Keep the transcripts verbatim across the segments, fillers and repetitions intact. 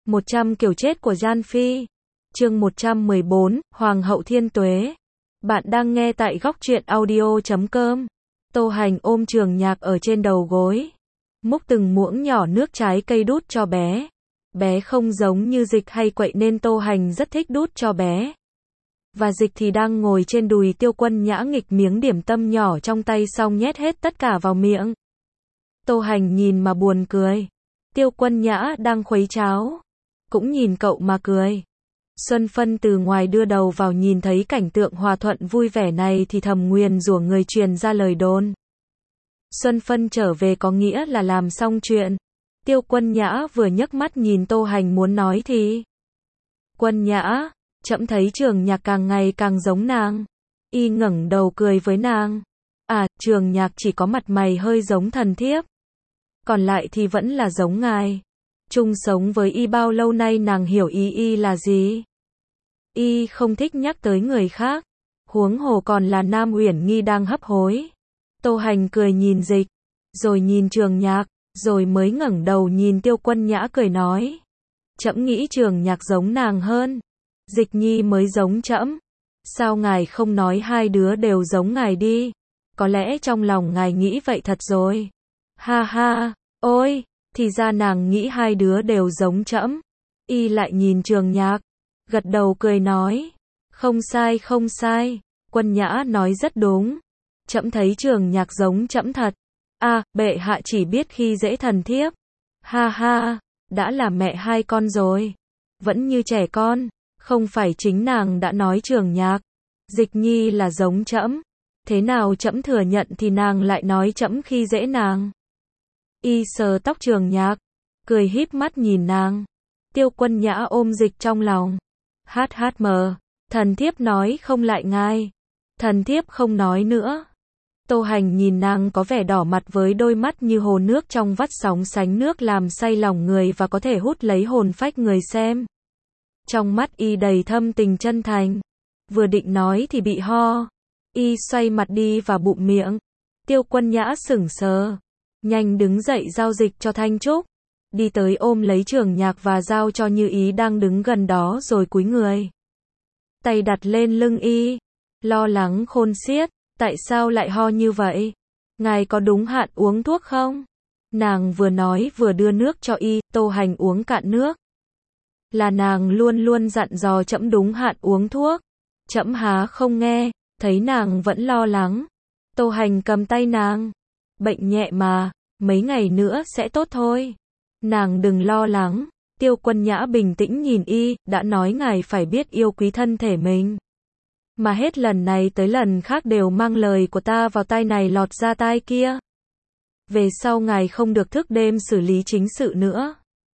một trăm kiểu chết của Gian Phi. Chương một trăm mười bốn, Hoàng hậu Thiên Tuế. Bạn đang nghe tại góc truyện audio chấm com. Tô Hành ôm Trường Nhạc ở trên đầu gối, múc từng muỗng nhỏ nước trái cây đút cho bé. Bé không giống như Dịch hay Quậy nên Tô Hành rất thích đút cho bé. Và Dịch thì đang ngồi trên đùi Tiêu Quân Nhã nghịch miếng điểm tâm nhỏ trong tay xong nhét hết tất cả vào miệng. Tô Hành nhìn mà buồn cười. Tiêu Quân Nhã đang khuấy cháo, cũng nhìn cậu mà cười. Xuân Phân từ ngoài đưa đầu vào nhìn thấy cảnh tượng hòa thuận vui vẻ này thì thầm nguyền rủa người truyền ra lời đồn. Xuân Phân trở về có nghĩa là làm xong chuyện. Tiêu Quân Nhã vừa nhấc mắt nhìn Tô Hành muốn nói thì. Quân Nhã, trẫm thấy Trường Nhạc càng ngày càng giống nàng. Y ngẩng đầu cười với nàng. À, Trường Nhạc chỉ có mặt mày hơi giống thần thiếp. Còn lại thì vẫn là giống ngài. Chung sống với Y bao lâu nay nàng hiểu ý Y là gì? Y không thích nhắc tới người khác. Huống hồ còn là Nam Uyển Nghi đang hấp hối. Tô Hành cười nhìn Dịch, rồi nhìn Trường Nhạc, rồi mới ngẩng đầu nhìn Tiêu Quân Nhã cười nói. Trẫm nghĩ Trường Nhạc giống nàng hơn. Dịch Nhi mới giống trẫm. Sao ngài không nói hai đứa đều giống ngài đi? Có lẽ trong lòng ngài nghĩ vậy thật rồi. Ha ha, ôi, thì ra nàng nghĩ hai đứa đều giống trẫm. Y lại nhìn Trường Nhạc, gật đầu cười nói. Không sai không sai, Quân Nhã nói rất đúng. Trẫm thấy Trường Nhạc giống trẫm thật. À, bệ hạ chỉ biết khi dễ thần thiếp. Ha ha, đã là mẹ hai con rồi. Vẫn như trẻ con, không phải chính nàng đã nói Trường Nhạc Dịch Nhi là giống trẫm. Thế nào trẫm thừa nhận thì nàng lại nói trẫm khi dễ nàng. Y sờ tóc Trường Nhạc, cười híp mắt nhìn nàng. Tiêu Quân Nhã ôm Dịch trong lòng. Hát hát mờ, thần thiếp nói không lại ngài. Thần thiếp không nói nữa. Tô Hành nhìn nàng có vẻ đỏ mặt với đôi mắt như hồ nước trong vắt sóng sánh nước làm say lòng người và có thể hút lấy hồn phách người xem. Trong mắt Y đầy thâm tình chân thành. Vừa định nói thì bị ho. Y xoay mặt đi và bụm miệng. Tiêu Quân Nhã sững sờ, nhanh đứng dậy giao Dịch cho Thanh Trúc. Đi tới ôm lấy Trường Nhạc và giao cho Như Ý đang đứng gần đó rồi cúi người. Tay đặt lên lưng Y. Lo lắng khôn xiết. Tại sao lại ho như vậy? Ngài có đúng hạn uống thuốc không? Nàng vừa nói vừa đưa nước cho Y. Tô Hành uống cạn nước. Là nàng luôn luôn dặn dò trẫm đúng hạn uống thuốc. Trẫm há không nghe. Thấy nàng vẫn lo lắng. Tô Hành cầm tay nàng. Bệnh nhẹ mà, mấy ngày nữa sẽ tốt thôi. Nàng đừng lo lắng. Tiêu Quân Nhã bình tĩnh nhìn Y, đã nói ngài phải biết yêu quý thân thể mình. Mà hết lần này tới lần khác đều mang lời của ta vào tai này lọt ra tai kia. Về sau ngài không được thức đêm xử lý chính sự nữa.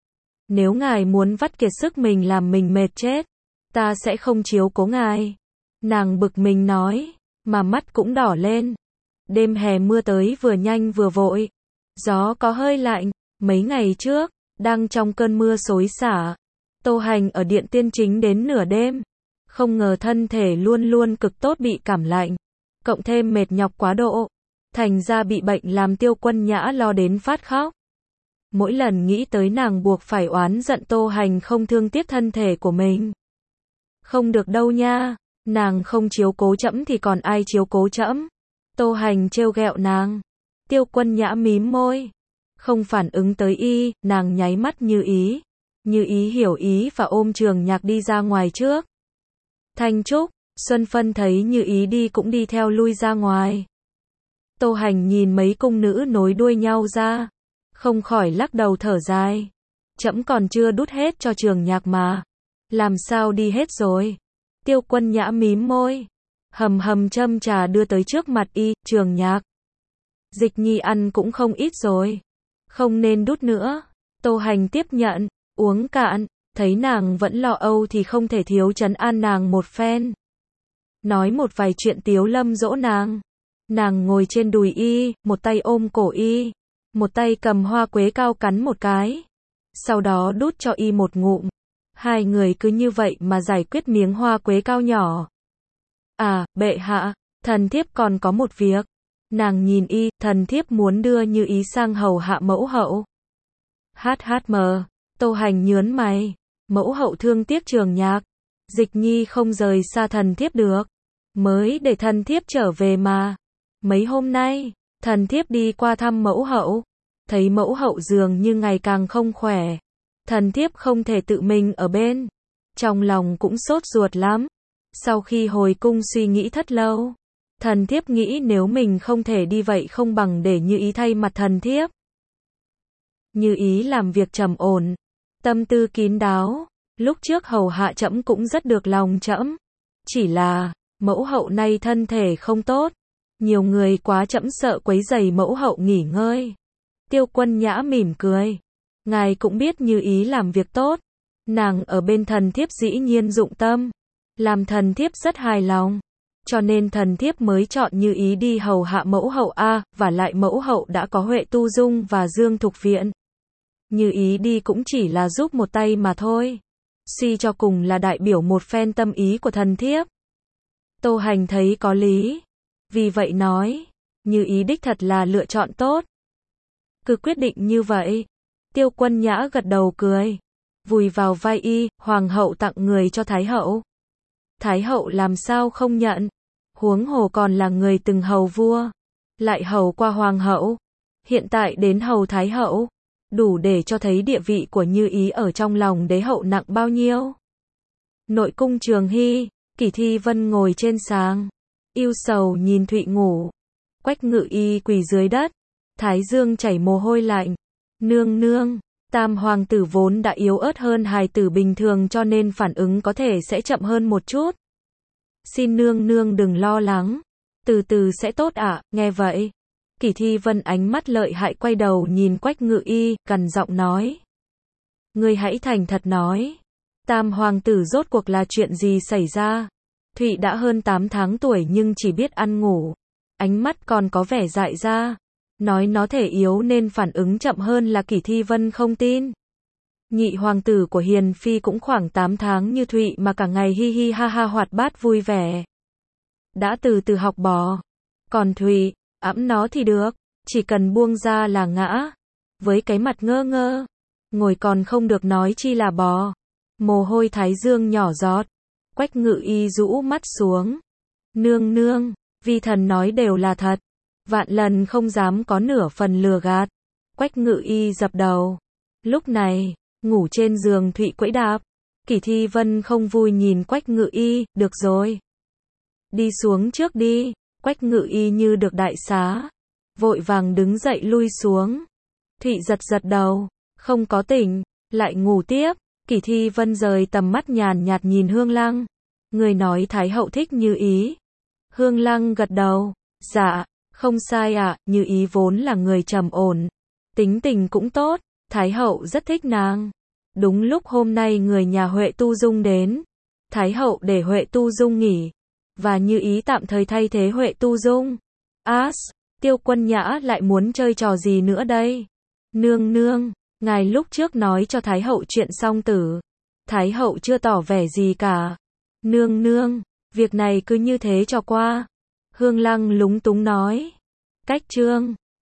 Nếu ngài muốn vắt kiệt sức mình làm mình mệt chết, ta sẽ không chiếu cố ngài. Nàng bực mình nói, mà mắt cũng đỏ lên. Đêm hè mưa tới vừa nhanh vừa vội. Gió có hơi lạnh. Mấy ngày trước, đang trong cơn mưa xối xả, Tô Hành ở Điện Tiên Chính đến nửa đêm. Không ngờ thân thể luôn luôn cực tốt bị cảm lạnh, cộng thêm mệt nhọc quá độ, thành ra bị bệnh làm Tiêu Quân Nhã lo đến phát khóc. Mỗi lần nghĩ tới nàng buộc phải oán giận Tô Hành không thương tiếc thân thể của mình. Không được đâu nha, nàng không chiếu cố trẫm thì còn ai chiếu cố trẫm? Tô Hành trêu ghẹo nàng. Tiêu Quân Nhã mím môi, không phản ứng tới Y, nàng nháy mắt Như Ý. Như Ý hiểu ý và ôm Trường Nhạc đi ra ngoài trước. Thanh Trúc, Xuân Phân thấy Như Ý đi cũng đi theo lui ra ngoài. Tô Hành nhìn mấy cung nữ nối đuôi nhau ra, không khỏi lắc đầu thở dài. Trẫm còn chưa đút hết cho Trường Nhạc mà. Làm sao đi hết rồi? Tiêu Quân Nhã mím môi, hầm hầm châm trà đưa tới trước mặt Y. Trường Nhạc, Dịch Nhi ăn cũng không ít rồi, không nên đút nữa. Tô Hành tiếp nhận, uống cạn. Thấy nàng vẫn lo âu thì không thể thiếu trấn an nàng một phen. Nói một vài chuyện tiếu lâm dỗ nàng. Nàng ngồi trên đùi Y, một tay ôm cổ Y, một tay cầm hoa quế cao cắn một cái. Sau đó đút cho Y một ngụm. Hai người cứ như vậy mà giải quyết miếng hoa quế cao nhỏ. À, bệ hạ, thần thiếp còn có một việc. Nàng nhìn Y, thần thiếp muốn đưa Như Ý sang hầu hạ mẫu hậu. Hát hát mờ, Tô Hành nhớn mày. Mẫu hậu thương tiếc Trường Nhạc. Dịch nhi không rời xa thần thiếp được. Mới để thần thiếp trở về mà. Mấy hôm nay, thần thiếp đi qua thăm mẫu hậu. Thấy mẫu hậu dường như ngày càng không khỏe. Thần thiếp không thể tự mình ở bên. Trong lòng cũng sốt ruột lắm. Sau khi hồi cung suy nghĩ thất lâu. Thần thiếp nghĩ nếu mình không thể đi vậy không bằng để Như Ý thay mặt thần thiếp. Như Ý làm việc trầm ổn. Tâm tư kín đáo. Lúc trước hầu hạ trẫm cũng rất được lòng trẫm. Chỉ là, mẫu hậu nay thân thể không tốt. Nhiều người quá trẫm sợ quấy rầy mẫu hậu nghỉ ngơi. Tiêu Quân Nhã mỉm cười. Ngài cũng biết Như Ý làm việc tốt. Nàng ở bên thần thiếp dĩ nhiên dụng tâm. Làm thần thiếp rất hài lòng. Cho nên thần thiếp mới chọn Như Ý đi hầu hạ mẫu hậu a, và lại mẫu hậu đã có Huệ Tu Dung và Dương Thục Viện. Như Ý đi cũng chỉ là giúp một tay mà thôi. Suy cho cùng là đại biểu một phen tâm ý của thần thiếp. Tô Hành thấy có lý. Vì vậy nói, Như Ý đích thật là lựa chọn tốt. Cứ quyết định như vậy. Tiêu Quân Nhã gật đầu cười. Vùi vào vai y, hoàng hậu tặng người cho thái hậu. Thái hậu làm sao không nhận. Huống hồ còn là người từng hầu vua. Lại hầu qua hoàng hậu. Hiện tại đến hầu thái hậu. Đủ để cho thấy địa vị của Như Ý ở trong lòng đế hậu nặng bao nhiêu. Nội cung Trường Hy, Kỷ Thi Vân ngồi trên sàng. Yêu sầu nhìn Thụy ngủ. Quách Ngự Y quỳ dưới đất. Thái dương chảy mồ hôi lạnh. Nương nương, tam hoàng tử vốn đã yếu ớt hơn hài tử bình thường cho nên phản ứng có thể sẽ chậm hơn một chút. Xin nương nương đừng lo lắng. Từ từ sẽ tốt ạ, nghe vậy. Kỷ Thi Vân ánh mắt lợi hại quay đầu nhìn Quách Ngự Y, gằn giọng nói. Ngươi hãy thành thật nói. Tam hoàng tử rốt cuộc là chuyện gì xảy ra? Thụy đã hơn tám tháng tuổi nhưng chỉ biết ăn ngủ. Ánh mắt còn có vẻ dại ra. Nói nó thể yếu nên phản ứng chậm hơn là Kỷ Thi Vân không tin. Nhị hoàng tử của Hiền Phi cũng khoảng tám tháng như Thụy mà cả ngày hi hi ha ha hoạt bát vui vẻ. Đã từ từ học bò. Còn Thụy, ẵm nó thì được, chỉ cần buông ra là ngã. Với cái mặt ngơ ngơ, ngồi còn không được nói chi là bò. Mồ hôi thái dương nhỏ giọt. Quách Ngự Y rũ mắt xuống. Nương nương, vi thần nói đều là thật. Vạn lần không dám có nửa phần lừa gạt. Quách Ngự Y dập đầu. Lúc này, ngủ trên giường Thụy quẫy đạp. Kỷ Thi Vân không vui nhìn Quách Ngự Y, được rồi. Đi xuống trước đi. Quách Ngự Y như được đại xá. Vội vàng đứng dậy lui xuống. Thụy giật giật đầu. Không có tỉnh. Lại ngủ tiếp. Kỷ Thi Vân rời tầm mắt nhàn nhạt nhìn Hương Lăng. Người nói Thái hậu thích Như Ý. Hương Lăng gật đầu. Dạ, không sai ạ, à, Như Ý vốn là người trầm ổn. Tính tình cũng tốt. Thái hậu rất thích nàng. Đúng lúc hôm nay người nhà Huệ Tu Dung đến. Thái hậu để Huệ Tu Dung nghỉ. Và Như Ý tạm thời thay thế Huệ Tu Dung. As, Tiêu Quân Nhã lại muốn chơi trò gì nữa đây? Nương nương, ngài lúc trước nói cho Thái hậu chuyện song tử. Thái hậu chưa tỏ vẻ gì cả. Nương nương, việc này cứ như thế cho qua. Hương Lăng lúng túng nói. Cách chương